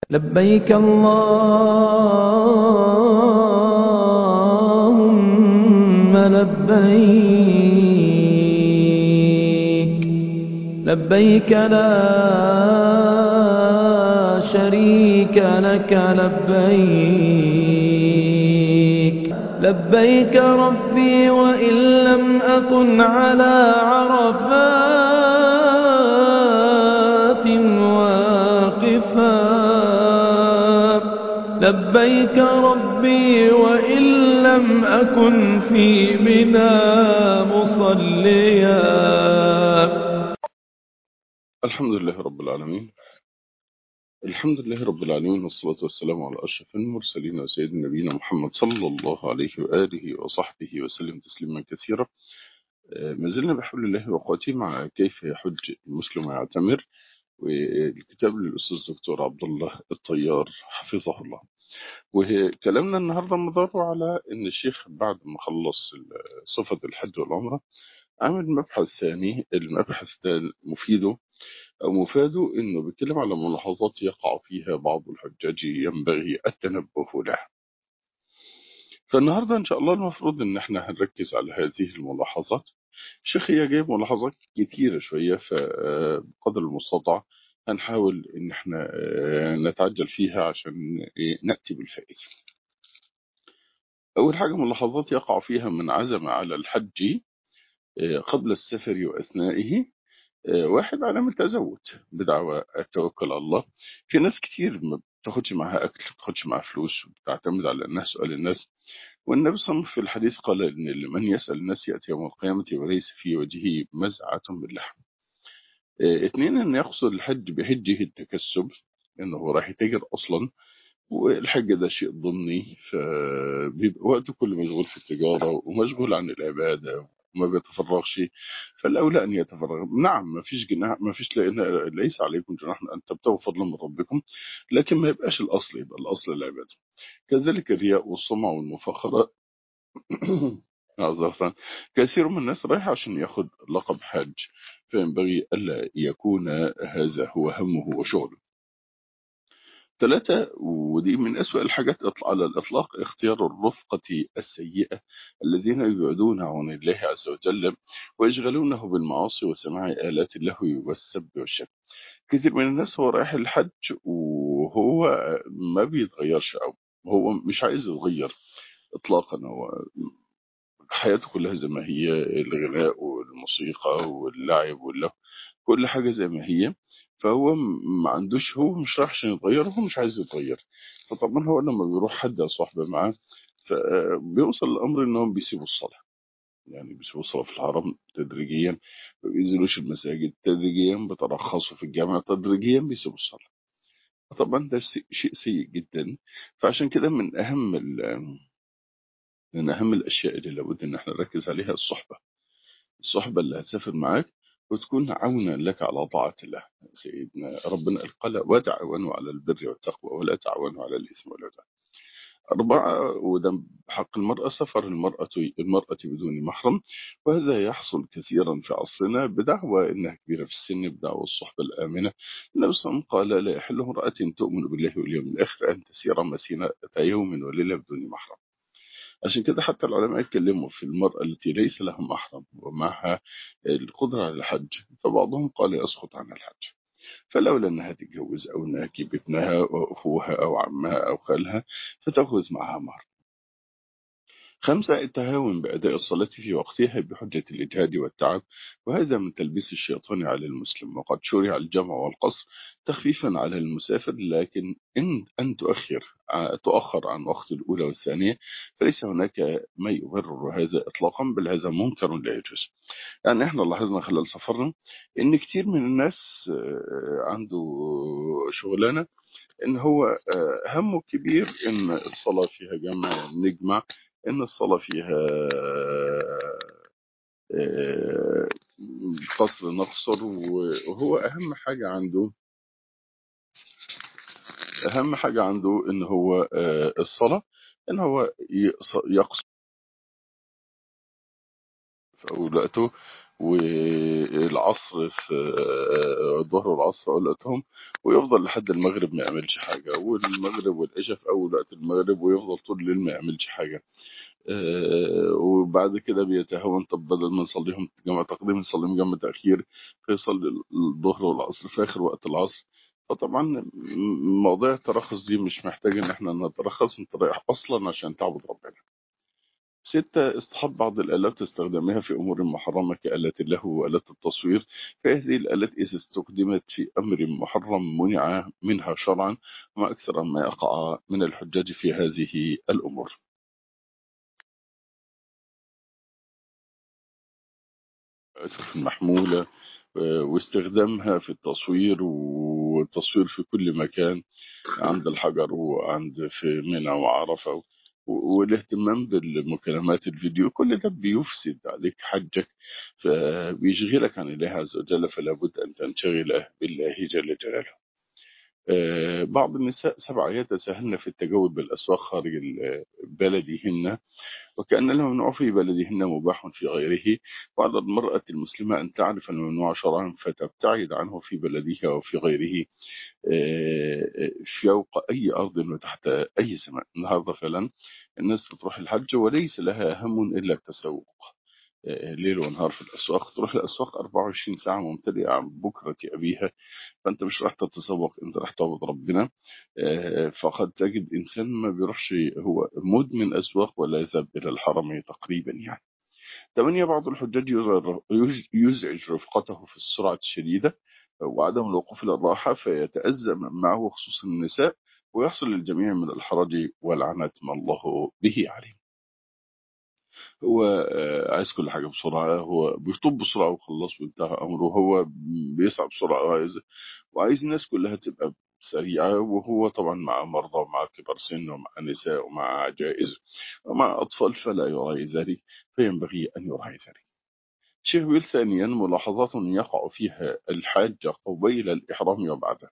لبيك اللهم لبيك لبيك لا شريك لك لبيك لبيك ربي وإن لم أكن على عرفات واقفا لبيك ربي وإن لم أكن في منى مصليا. الحمد لله رب العالمين. الحمد لله رب العالمين، والصلاة والسلام على أشرف المرسلين وسيد نبينا محمد صلى الله عليه وآله وصحبه وسلم تسليما كثيرا. ما زلنا بحول الله وقوته مع كيف يحج المسلم ويعتمر، والكتاب للأستاذ دكتور عبد الله الطيار حفظه الله. وكلامنا النهاردة مداره على أن الشيخ بعد ما خلص صفة الحج والعمرة عمل مبحث ثاني. المبحث ده مفاده أنه بيتكلم على ملاحظات يقع فيها بعض الحجاج ينبغي التنبه له. فالنهاردة إن شاء الله المفروض أن احنا هنركز على هذه الملاحظات. الشيخ هي جايب ملاحظات كتيرة شوية، فبقدر المستطاع هنحاول أن احنا نتعجل فيها عشان نأتي بالفائدة. أول حاجة ملاحظات يقع فيها من عزم على الحج قبل السفر وأثنائه. واحد عدم التزود بدعوى التوكل على الله. في ناس كتير ما بتاخدش معاها أكل، ما بتاخدش معاها فلوس، بتعتمد على الناس سؤال الناس. والنبي صلى الله عليه وسلم في الحديث قال إن لمن يسأل الناس يأتي يوم القيامة وليس في وجهه مزعة باللحم. اتنين، إن يقصد الحج بحجه التكسب، إنه راح يتاجر أصلا، والحج ده شيء ضمني، فبيبقى وقته كله مشغول في التجارة ومشغول عن العبادة وما بيتفرغش. فالأولى أن يتفرغ. نعم، ما فيش جناح، ما فيش، ليس عليكم جناح أن تبتغوا فضلا من ربكم، لكن ما يبقاش الأصل، يبقى الأصل العبادة. كذلك الرياء والسمع والمفاخرة. عذرا، كثير من الناس رايح عشان ياخد لقب حاج، فينبغي ألا يكون هذا هو همه وشغله. ثلاثة، ودي من أسوأ الحاجات على الإطلاق، اختيار الرفقة السيئة الذين يبعدون عن الله عز وجل ويشغلونه بالمعاصي وسماع آلات اللهو والسب والشتم. كثير من الناس هو رايح الحج وهو ما بيتغيرش، أو هو مش عايز يتغير إطلاقا. هو حياته كلها زي ما هي، الغناء والموسيقى واللعب واللهو، كل حاجة زي ما هي. فهو ما عندوش، هو مش رايح عشان يتغير، هو مش عايز يتغير. فطبعا هو لما بيروح حد أو صاحبه معاه، فبيوصل الأمر إنهم بيسيبوا الصلاة. يعني بيسيبوا الصلاة في الحرم تدريجيا، ما بينزلوش المساجد تدريجيا، بترخصوا في الجامعة تدريجيا، بيسيبوا الصلاة. طبعا ده شيء سيء جدا. فعشان كده من أهم الأشياء اللي لابد إن احنا نركز عليها الصحبة اللي هتسافر معاك وتكون عونا لك على طاعة الله. سيدنا ربنا قال وتعاونوا على البر والتقوى ولا تعاونوا على الإثم والعدوان. أربعة، وده بحق المرأة، سفر المرأة بدون محرم، وهذا يحصل كثيرا في عصرنا بدعوى إنها كبيرة في السن، بدعوى الصحبة الآمنة. النبي صلى الله عليه وسلم قال لا يحل امرأة تؤمن بالله واليوم الآخر أن تسير مسيرة يوم وليلة بدون محرم. عشان كده حتى العلماء اتكلموا في المرأة التي ليس لها محرم ومعها القدرة على الحج، فبعضهم قال يسقط عنها الحج، فلولا أنها تتجوز أو أنها تجيب ابنها أو أخوها أو عمها أو خالها فتأخذ معها مهر. خمسة، التهاون بأداء الصلاة في وقتها بحجة الإجهاد والتعب، وهذا من تلبيس الشيطان على المسلم. وقد شرع الجمع والقصر تخفيفا على المسافر، لكن أن تؤخر عن وقت الأولى والثانية، فليس هناك ما يبرر هذا إطلاقا، بل هذا منكر لا يجوز. يعني احنا لاحظنا خلال سفرنا ان كتير من الناس عنده شغلانة ان هو همه كبير ان الصلاة فيها جمع نجمع، ان الصلاة فيها آه، قصر نقصر. وهو اهم حاجة عنده ان هو الصلاة، ان هو يقصر في اولاته والعصر في الظهر والعصر أوقاتهم، ويفضل لحد المغرب ما يعملش حاجة، والمغرب والعشاء في أول وقت المغرب، ويفضل طول الليل ما يعملش حاجة. وبعد كده بيتهاون، طب بدل ما نصليهم جمع تقديم نصليهم جمع تأخير، فيصلي الظهر والعصر في آخر وقت العصر. فطبعا مواضيع الترخص دي مش محتاج ان احنا نترخص، انت رايح اصلا عشان تعبد ربنا. 6. اصطحاب بعض الآلات استخدامها في أمور محرمة كآلات اللهو وآلات التصوير، فهذه الآلات إذا استخدمت في أمر محرم منع منها شرعا، وما أكثر ما يقع من الحجاج في هذه الأمور. المحمولة واستخدامها في التصوير، والتصوير في كل مكان، عند الحجر وعند في منى وعرفة، والاهتمام بالمكالمات الفيديو، كل ده بيفسد عليك حجك، فبيشغلك عن الله عز وجل، فلا بد أن تنشغل بالله جل جلاله. بعض النساء 7 يتساهلن في التجول بالأسواق خارج بلدهن، وكأن الممنوع في بلدهن مباح في غيره، وعلى المرأة المسلمة أن تعرف الممنوع شرعا فتبتعد عنه في بلدها وفي غيره، فوق أي أرض وتحت أي سماء. النهاردة فعلا الناس بتروح الحج وليس لها هم إلا التسوق، ليل ونهار في الأسواق، تروح الأسواق 24 ساعة ممتلئة عن بكرة أبيها، فأنت مش راح تتسوق، أنت راح تعبد ربنا. فقد تجد إنسان ما بيروحش، هو مدمن أسواق ولا يذهب إلى الحرم تقريبا يعني. 8. بعض الحجاج يزعج رفقته في السرعة الشديدة وعدم الوقوف للراحة، فيتأذى من معه خصوصا النساء، ويحصل للجميع من الحرج والعنة ما الله به عليه. هو عايز كل حاجة بسرعة، هو بيطب بسرعة وخلص وانتهى أمره، هو بيسعى بسرعة، وعايز الناس كلها تبقى سريعة، وهو طبعا مع مرضى ومع كبار سن ومع نساء ومع عجائز ومع أطفال، فلا يراعي ذلك، فينبغي أن يراعي ذلك. الشيخ بيقول ثانيا ملاحظات يقع فيها الحاج قبيل الإحرام وبعده.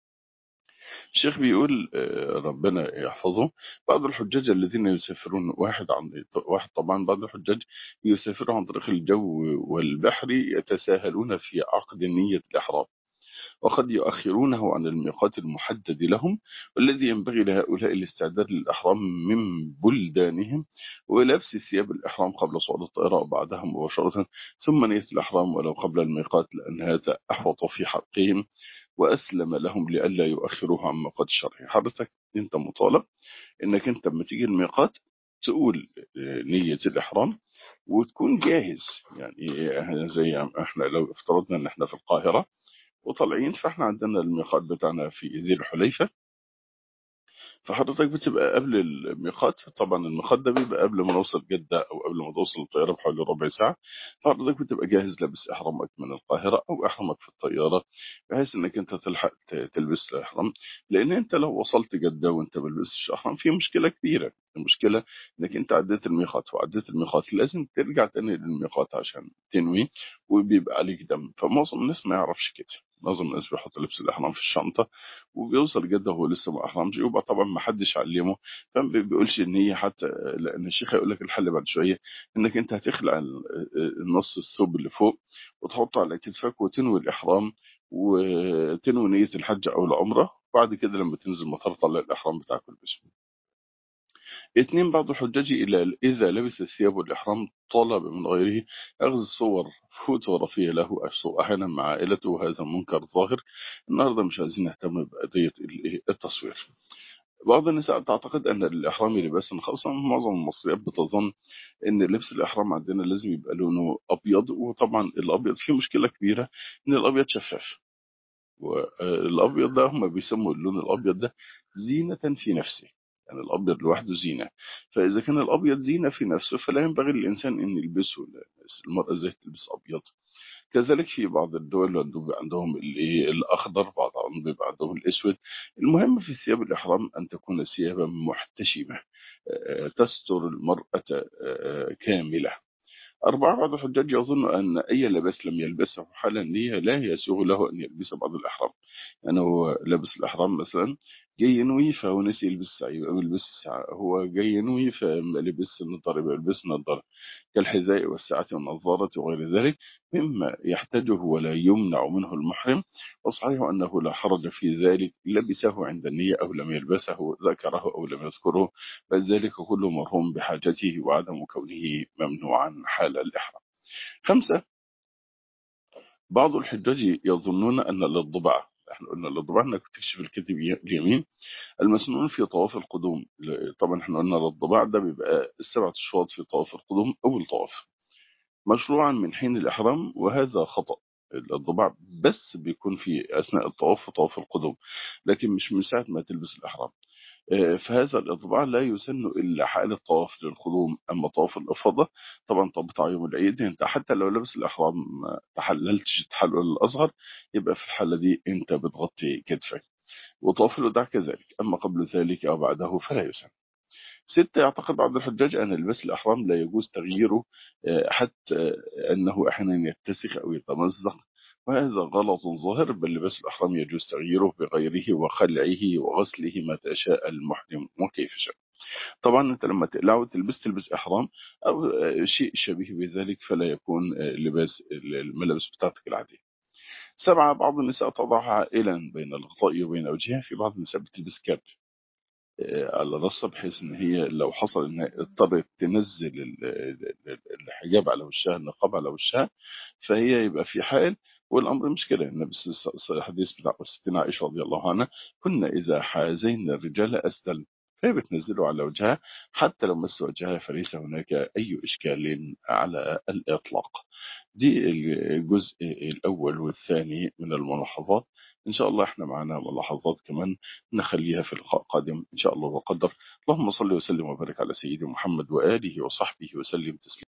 الشيخ بيقول ربنا يحفظه، بعض الحجاج الذين يسافرون، واحد طبعا بعض الحجاج يسافرون عن طريق الجو والبحر، يتساهلون في عقد نية الإحرام، وقد يؤخرونه عن الميقات المحدد لهم، والذي ينبغي لهؤلاء الاستعداد للإحرام من بلدانهم، ولبس ثياب الإحرام قبل صعود الطائرة وبعدها مباشرة، ثم نية الإحرام ولو قبل الميقات، لأن هذا أحوط في حقهم وأسلم لهم لئلا يؤخروه عن ميقات الشرعي. حضرتك أنت مطالب إنك أنت لما تيجي الميقات تقول نية الإحرام وتكون جاهز، يعني زي احنا لو افترضنا ان احنا في القاهرة وطالعين، فاحنا عندنا الميقات بتاعنا في ذي الحليفة، فحضرتك بتبقى قبل الميقات، طبعا الميقات ده بيبقى قبل ما نوصل جدة أو قبل ما توصل الطيارة بحوالي ربع ساعة، فحضرتك بتبقى جاهز لابس إحرامك من القاهرة أو إحرامك في الطيارة، بحيث إنك أنت تلحق تلبس الإحرام، لأن أنت لو وصلت جدة وأنت ما لبستش إحرام في مشكلة كبيرة. المشكلة إنك أنت عديت الميقات، وعديت الميقات لازم ترجع تاني للميقات عشان تنوي، وبيبقى عليك دم، فمعظم الناس ما يعرفش كده، معظم الناس بيحط لبس الإحرام في الشنطة وبيوصل جدة وهو لسه ما أحرمش، يبقى طبعا ما حدش علمه، فما بيقولش إن هي حتى، لأن الشيخ هيقول لك الحل بعد شوية، إنك أنت هتخلع النص الثوب اللي فوق وتحطه على كتفك وتنوي الإحرام وتنوي نية الحج أو العمرة، بعد كده لما تنزل مطار طلع الإحرام بتاعك والبسه. 2. بعض الحجاج إذا لبس الثياب والإحرام طلب من غيره أخذ صور فوتوغرافية له أو أحيانا مع عائلته، وهذا منكر ظاهر. النهارده مش عايزين نهتم بقضية التصوير. بعض النساء تعتقد أن الإحرام لباسا خاصا، معظم المصريات بتظن أن لبس الإحرام عندنا لازم يبقى لونه أبيض، وطبعا الأبيض فيه مشكلة كبيرة، إن الأبيض شفاف، والأبيض ده هم بيسموا اللون الأبيض ده زينة في نفسه، يعني الأبيض لوحده زينة، فإذا كان الأبيض زينة في نفسه فلا ينبغي للإنسان أن يلبسه، المرأة إزاي تلبس أبيض. كذلك في بعض الدول بيبقى عندهم الأخضر، بعضهم بيبقى عندهم الأسود. المهم في ثياب الإحرام أن تكون ثيابا محتشمة تستر المرأة كاملة. 4. بعض الحجاج يظن أن أي لباس لم يلبسه حال النية لا يسوغ له أن يلبسه بعد الإحرام، يعني هو لابس الإحرام مثلا جاي ينوي فهو نسي يلبس الساعة يبقى ما يلبسش الساعة، هو جاي ينوي فما لبس النضارة يبقى يلبس النضارة، كالحذاء والساعة والنظارة وغير ذلك مما يحتاجه ولا يمنع منه المحرم. وصحيح أنه لا حرج في ذلك، لبسه عند النية أو لم يلبسه، ذكره أو لم يذكره، بل ذلك كله مرهون بحاجته وعدم كونه ممنوعا حال الإحرام. 5. بعض الحجاج يظنون أن الانطباع، احنا قلنا الانطباع انك تكشف الكتف اليمين المسنون في طواف القدوم. طبعا احنا قلنا الانطباع ده بيبقى السبعة اشواط في طواف القدوم او الطواف مشروعا من حين الإحرام، وهذا خطأ. الانطباع بس بيكون في أثناء الطواف وطواف القدوم، لكن مش من ساعة ما تلبس الإحرام. فهذا الانطباع لا يسن إلا حال الطواف للقدوم. أما طواف الإفاضة طبعا بتاع يوم العيد، أنت حتى لو لابس الإحرام ما تحللتش التحلل الأصغر، يبقى في الحالة دي أنت بتغطي كتفك. وطواف الوداع كذلك، أما قبل ذلك أو بعده فلا يسن. 6. يعتقد بعض الحجاج أن لباس الأحرام لا يجوز تغييره، حتى أنه أحيانا يتسخ أو يتمزق، وهذا غلط ظاهر، بل لباس الأحرام يجوز تغييره بغيره وخلعه وغسله متى شاء المحرم وكيف شاء. طبعا أنت لما تقلعه تلبس إحرام أو شيء شبيه بذلك، فلا يكون لباس الملابس بتاعتك العادية. 7. بعض النساء تضع عائلا بين الغطاء وبين وجهها، في بعض النساء بتلبس كاب على راسها، بحيث ان هي لو حصل انها اضطرت تنزل الحجاب على وشها، النقاب على وشها، فهي يبقى في حال. والامر مش كده، النبي الحديث بتاع ستنا عائشه رضي الله عنها، كنا اذا حازينا الرجال اسدل، فهي بتنزله على وجهها، حتى لو مس وجهها فليس هناك اي اشكال على الاطلاق. دي الجزء الاول والثاني من الملاحظات. ان شاء الله احنا معنا ملاحظات كمان نخليها في لقاء قادم إن شاء الله وقدر. اللهم صل وسلم وبارك على سيدنا محمد وآله وصحبه وسلم تسليما.